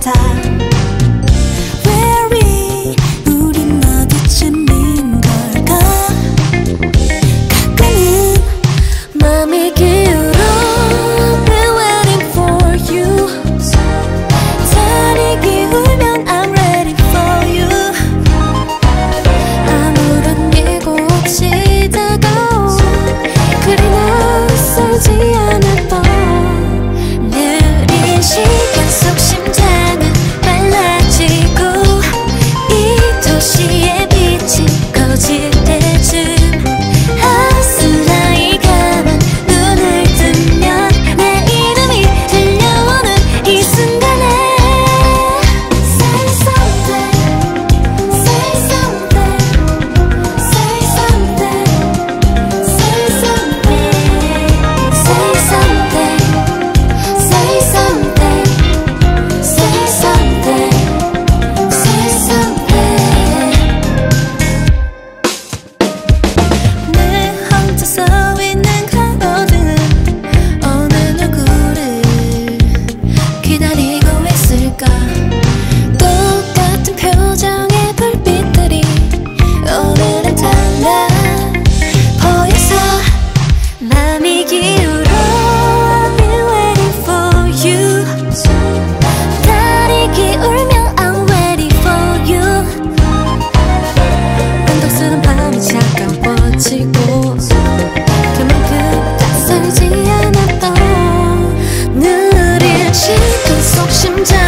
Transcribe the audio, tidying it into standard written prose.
같아. Where 우린 어디쯤인 걸까? 가끔은 맘이 기울어. Been waiting for you. 달이 기울면 I'm ready for you. 아무런 예고 없이 다가오. 그리 낯설지 않았던 느린 시간 속 심장은 빨라지고 이 도시의 빛이 꺼질 때쯤 아스라이 감은 눈을 뜨면 내 이름이 들려오는 이 순간에 Say something, say something, say something, say something, say something, say something, say something, say something. 내 혼자 서 있는 가로등 어느 누구를 기다리고 있을까? 똑같은 표정의 불빛들이 오늘은 달라 보여서 맘이 기울어. I've been waiting for you. 달이 기울면 I'm ready for you. 언덕스런 밤이 차가워지고 그만큼 낯설지 않았던 느린 시간 속 심장